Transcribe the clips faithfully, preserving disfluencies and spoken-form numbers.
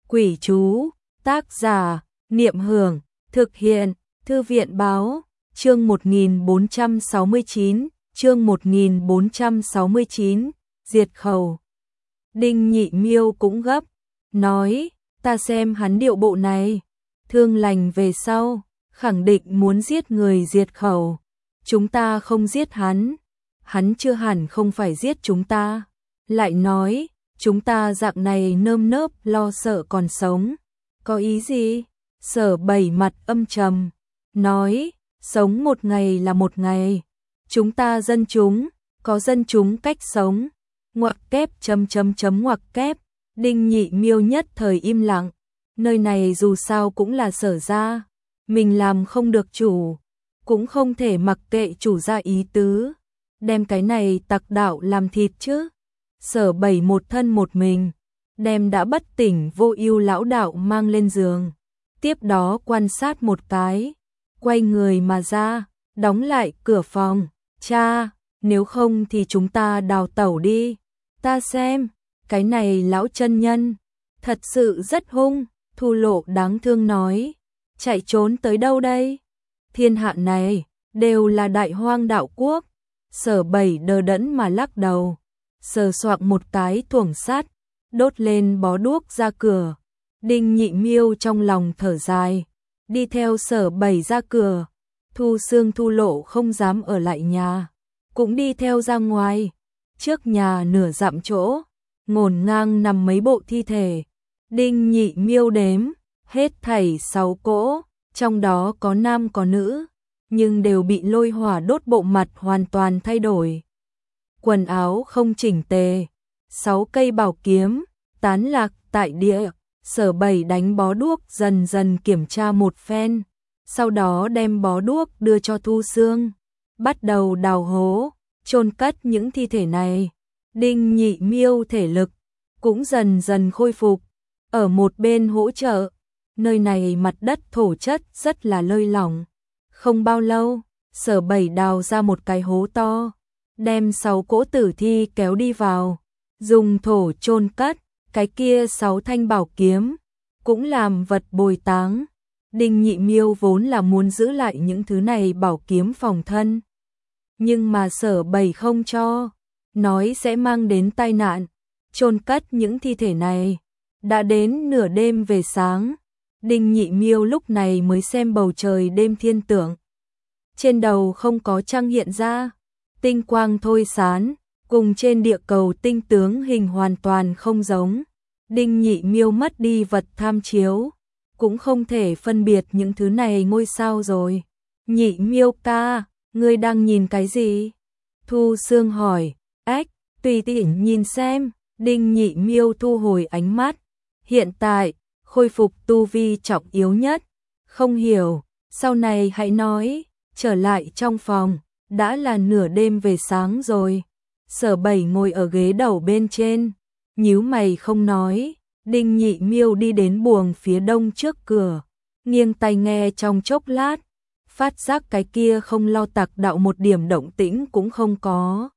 Quỷ chú, tác giả, Niệm Hưởng, thực hiện, Thư viện báo, chương một nghìn bốn trăm sáu mươi chín, chương một nghìn bốn trăm sáu mươi chín, diệt khẩu. Đinh Nhị Miêu cũng gấp, nói, ta xem hắn điệu bộ này, thương lành về sau, khẳng định muốn giết người diệt khẩu. Chúng ta không giết hắn, hắn chưa hẳn không phải giết chúng ta. Lại nói, chúng ta dạng này nơm nớp lo sợ còn sống, có ý gì? Sở Bảy mặt âm trầm, nói, sống một ngày là một ngày, chúng ta dân chúng, có dân chúng cách sống, ngoặc kép chấm chấm chấm ngoặc kép. Đinh Nhị Miêu nhất thời im lặng, nơi này dù sao cũng là Sở gia, mình làm không được chủ, cũng không thể mặc kệ chủ gia ý tứ, đem cái này tặc đạo làm thịt chứ. Sở Bảy một thân một mình, đem đã bất tỉnh vô ưu lão đạo mang lên giường, tiếp đó quan sát một cái, quay người mà ra, đóng lại cửa phòng. Cha, nếu không thì chúng ta đào tẩu đi, ta xem, cái này lão chân nhân, thật sự rất hung. Thu Lộ đáng thương nói, chạy trốn tới đâu đây? Thiên hạ này, đều là đại hoang đạo quốc. Sở Bảy đờ đẫn mà lắc đầu, sờ soạng một cái thuồng sắt, đốt lên bó đuốc ra cửa. Đinh Nhị Miêu trong lòng thở dài, đi theo Sở Bảy ra cửa. Thu Xương Thu Lộ không dám ở lại nhà, cũng đi theo ra ngoài. Trước nhà nửa dặm chỗ, ngổn ngang nằm mấy bộ thi thể. Đinh Nhị Miêu đếm, hết thảy sáu cỗ, trong đó có nam có nữ, nhưng đều bị lôi hỏa đốt, bộ mặt hoàn toàn thay đổi. Quần áo không chỉnh tề, sáu cây bảo kiếm tán lạc tại địa. Sở Bảy đánh bó đuốc dần dần kiểm tra một phen, sau đó đem bó đuốc đưa cho Thu Xương, bắt đầu đào hố, chôn cất những thi thể này. Đinh Nhị Miêu thể lực cũng dần dần khôi phục, ở một bên hỗ trợ. Nơi này mặt đất thổ chất rất là lơi lỏng. Không bao lâu, Sở Bảy đào ra một cái hố to, đem sáu cỗ tử thi kéo đi vào, dùng thổ chôn cất. Cái kia sáu thanh bảo kiếm cũng làm vật bồi táng. Đinh Nhị Miêu vốn là muốn giữ lại những thứ này bảo kiếm phòng thân, nhưng mà Sở Bảy không cho, nói sẽ mang đến tai nạn. Chôn cất những thi thể này, đã đến nửa đêm về sáng. Đinh Nhị Miêu lúc này mới xem bầu trời đêm thiên tượng. Trên đầu không có trăng hiện ra, tinh quang thôi sán, cùng trên địa cầu tinh tướng hình hoàn toàn không giống. Đinh Nhị Miêu mất đi vật tham chiếu, cũng không thể phân biệt những thứ này ngôi sao rồi. Nhị Miêu ca, ngươi đang nhìn cái gì? Thu Xương hỏi. Ếch, tùy tiện nhìn xem. Đinh Nhị Miêu thu hồi ánh mắt. Hiện tại, khôi phục tu vi trọng yếu nhất. Không hiểu, sau này hãy nói. Trở lại trong phòng, đã là nửa đêm về sáng rồi. Sở Bảy ngồi ở ghế đầu bên trên, nhíu mày không nói. Đinh Nhị Miêu đi đến buồng phía đông trước cửa, nghiêng tai nghe trong chốc lát, phát giác cái kia không lo tặc đạo một điểm động tĩnh cũng không có.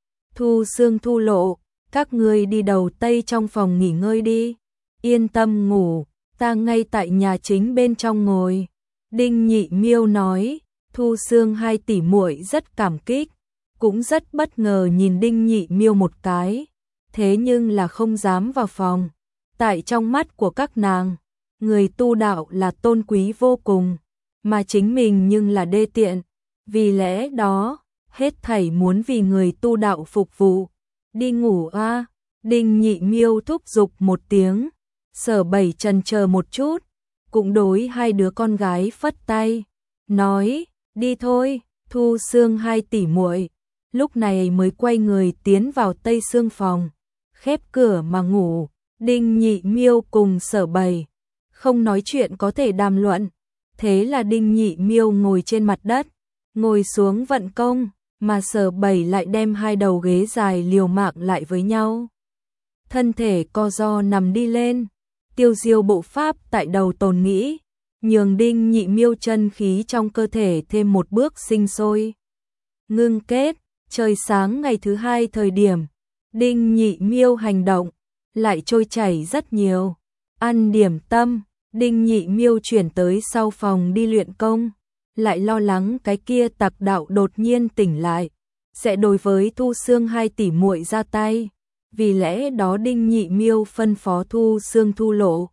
Thu Xương Thu Lộ, các ngươi đi đầu tây trong phòng nghỉ ngơi đi, yên tâm ngủ, ta ngay tại nhà chính bên trong ngồi. Đinh Nhị Miêu nói. Thu Xương hai tỷ muội rất cảm kích, cũng rất bất ngờ nhìn Đinh Nhị Miêu một cái, thế nhưng là không dám vào phòng. Tại trong mắt của các nàng, người tu đạo là tôn quý vô cùng, mà chính mình nhưng là đê tiện. Vì lẽ đó, hết thảy muốn vì người tu đạo phục vụ. Đi ngủ a. À? Đinh Nhị Miêu thúc giục một tiếng. Sở Bảy chần chờ một chút, cũng đối hai đứa con gái phất tay, nói, đi thôi. Thu Xương hai tỷ muội lúc này mới quay người tiến vào tây xương phòng, khép cửa mà ngủ. Đinh Nhị Miêu cùng Sở Bảy không nói chuyện có thể đàm luận, thế là Đinh Nhị Miêu ngồi trên mặt đất, ngồi xuống vận công, mà Sở Bảy lại đem hai đầu ghế dài liều mạng lại với nhau. Thân thể co ro nằm đi lên, tiêu diêu bộ pháp tại đầu tồn nghĩ, nhường Đinh Nhị Miêu chân khí trong cơ thể thêm một bước sinh sôi. Ngưng kết, trời sáng ngày thứ hai thời điểm, Đinh Nhị Miêu hành động lại trôi chảy rất nhiều. Ăn điểm tâm, Đinh Nhị Miêu chuyển tới sau phòng đi luyện công, lại lo lắng cái kia tặc đạo đột nhiên tỉnh lại, sẽ đối với Thu Xương hai tỷ muội ra tay. Vì lẽ đó Đinh Nhị Miêu phân phó Thu Xương Thu Lộ,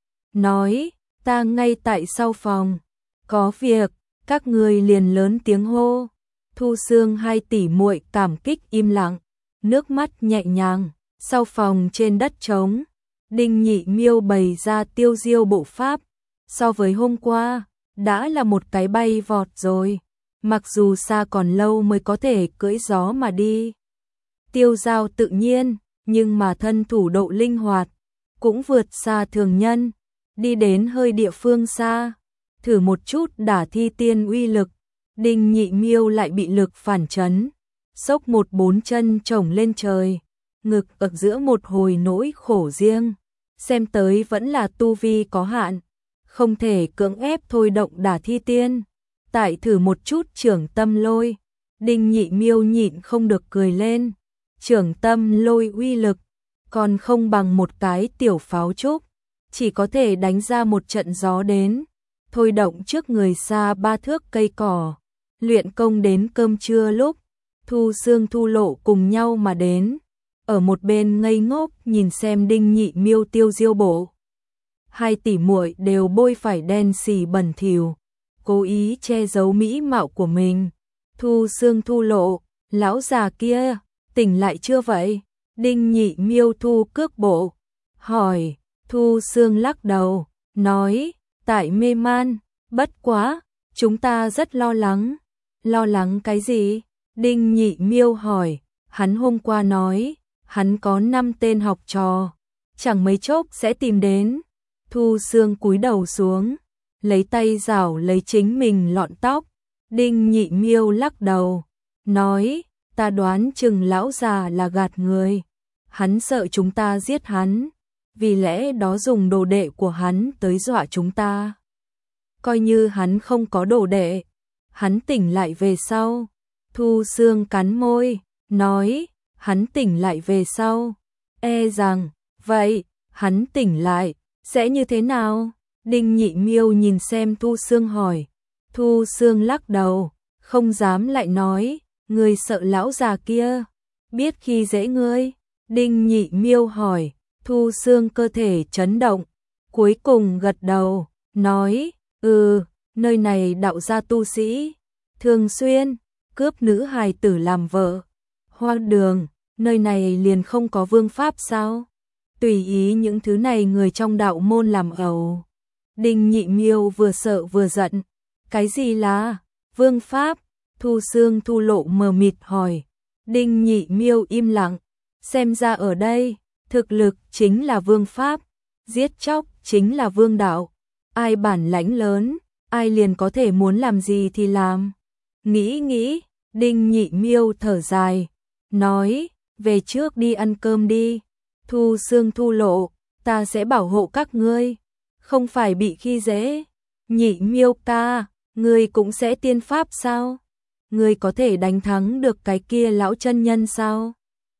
nói, ta ngay tại sau phòng, có việc, các người liền lớn tiếng hô. Thu Xương hai tỷ muội cảm kích im lặng, nước mắt nhẹ nhàng, sau phòng trên đất trống, Đinh Nhị Miêu bày ra tiêu diêu bộ pháp, so với hôm qua, đã là một cái bay vọt rồi, mặc dù xa còn lâu mới có thể cưỡi gió mà đi. Tiêu giao tự nhiên, nhưng mà thân thủ độ linh hoạt, cũng vượt xa thường nhân, đi đến hơi địa phương xa, thử một chút đả thi tiên uy lực, Đinh Nhị Miêu lại bị lực phản chấn, xốc một bốn chân chổng lên trời, ngực ở giữa một hồi nỗi khổ riêng, xem tới vẫn là tu vi có hạn, không thể cưỡng ép thôi động đả thi tiên. Tại thử một chút trưởng tâm lôi, Đinh Nhị Miêu nhịn không được cười lên, trưởng tâm lôi uy lực, còn không bằng một cái tiểu pháo trúc, chỉ có thể đánh ra một trận gió đến, thôi động trước người xa ba thước cây cỏ. Luyện công đến cơm trưa lúc, Thu Xương Thu Lộ cùng nhau mà đến, ở một bên ngây ngốc nhìn xem Đinh Nhị Miêu tiêu diêu bộ. Hai tỷ muội đều bôi phải đen xì bẩn thỉu, cố ý che giấu mỹ mạo của mình. Thu Xương Thu Lộ, lão già kia, tỉnh lại chưa vậy? Đinh Nhị Miêu thu cước bộ, hỏi. Thu Xương lắc đầu, nói, tại mê man, bất quá, chúng ta rất lo lắng. Lo lắng cái gì? Đinh Nhị Miêu hỏi, hắn hôm qua nói, hắn có năm tên học trò, chẳng mấy chốc sẽ tìm đến. Thu Xương cúi đầu xuống, lấy tay rảo lấy chính mình lọn tóc. Đinh Nhị Miêu lắc đầu, nói, ta đoán chừng lão già là gạt người, hắn sợ chúng ta giết hắn, vì lẽ đó dùng đồ đệ của hắn tới dọa chúng ta. Coi như hắn không có đồ đệ, hắn tỉnh lại về sau. Thu Xương cắn môi, nói, hắn tỉnh lại về sau, e rằng, vậy, hắn tỉnh lại, sẽ như thế nào? Đinh Nhị Miêu nhìn xem Thu Xương hỏi. Thu Xương lắc đầu, không dám lại nói, ngươi sợ lão già kia, biết khi dễ ngươi. Đinh Nhị Miêu hỏi, Thu Xương cơ thể chấn động, cuối cùng gật đầu, nói, ừ, nơi này đạo gia tu sĩ, thường xuyên, cướp nữ hài tử làm vợ. Hoa Đường, nơi này liền không có vương pháp sao? Tùy ý những thứ này người trong đạo môn làm ẩu. Đinh Nhị Miêu vừa sợ vừa giận. Cái gì là vương pháp? Thu Xương Thu Lộ mờ mịt hỏi. Đinh Nhị Miêu im lặng. Xem ra ở đây, thực lực chính là vương pháp, giết chóc chính là vương đạo. Ai bản lãnh lớn, ai liền có thể muốn làm gì thì làm. Nghĩ nghĩ, Đinh Nhị Miêu thở dài, nói, về trước đi ăn cơm đi. Thu Xương Thu Lộ, ta sẽ bảo hộ các ngươi, không phải bị khi dễ. Nhị Miêu ca, ngươi cũng sẽ tiên pháp sao? Ngươi có thể đánh thắng được cái kia lão chân nhân sao?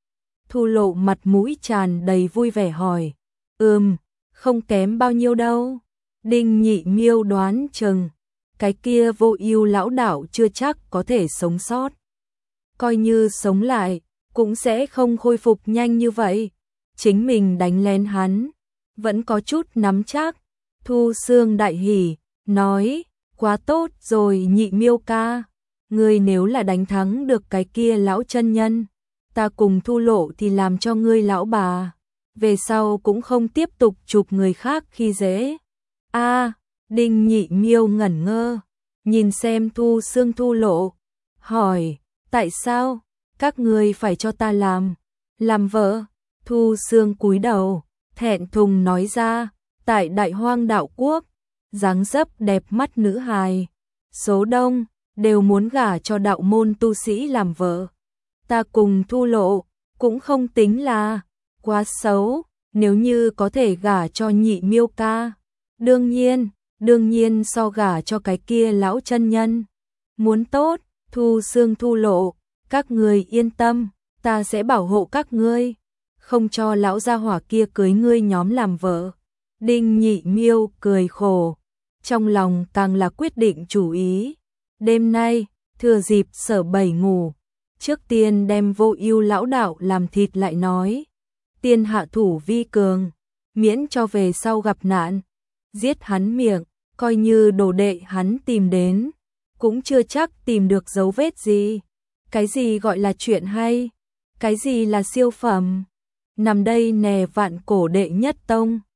Thu Lộ mặt mũi tràn đầy vui vẻ hỏi. Ừm, không kém bao nhiêu đâu. Đinh Nhị Miêu đoán chừng, cái kia Vô Ưu lão đạo chưa chắc có thể sống sót. Coi như sống lại, cũng sẽ không khôi phục nhanh như vậy. Chính mình đánh lén hắn, vẫn có chút nắm chắc. Thu Xương đại hỉ, nói, quá tốt rồi Nhị Miêu ca. Ngươi nếu là đánh thắng được cái kia lão chân nhân, ta cùng Thu Lộ thì làm cho ngươi lão bà. Về sau cũng không tiếp tục chụp người khác khi dễ. A, Đinh Nhị Miêu ngẩn ngơ, nhìn xem Thu Xương Thu Lộ, hỏi, tại sao, các ngươi phải cho ta làm, làm vợ? Thu Xương cúi đầu, thẹn thùng nói ra, tại Đại Hoang Đạo Quốc, dáng dấp đẹp mắt nữ hài, số đông, đều muốn gả cho đạo môn tu sĩ làm vợ. Ta cùng Thu Lộ, cũng không tính là quá xấu, nếu như có thể gả cho Nhị Miêu ca. Đương nhiên, đương nhiên so gả cho cái kia lão chân nhân. Muốn tốt, Thu Xương Thu Lộ, các ngươi yên tâm, ta sẽ bảo hộ các ngươi, không cho lão gia hỏa kia cưới ngươi nhóm làm vợ. Đinh Nhị Miêu cười khổ, trong lòng càng là quyết định chủ ý. Đêm nay, thừa dịp Sở Bảy ngủ, trước tiên đem Vô Ưu lão đạo làm thịt lại nói. Tiên hạ thủ vi cường, miễn cho về sau gặp nạn, giết hắn miệng, coi như đồ đệ hắn tìm đến, cũng chưa chắc tìm được dấu vết gì. Cái gì gọi là chuyện hay? Cái gì là siêu phẩm? Nằm đây nè vạn cổ đệ nhất tông.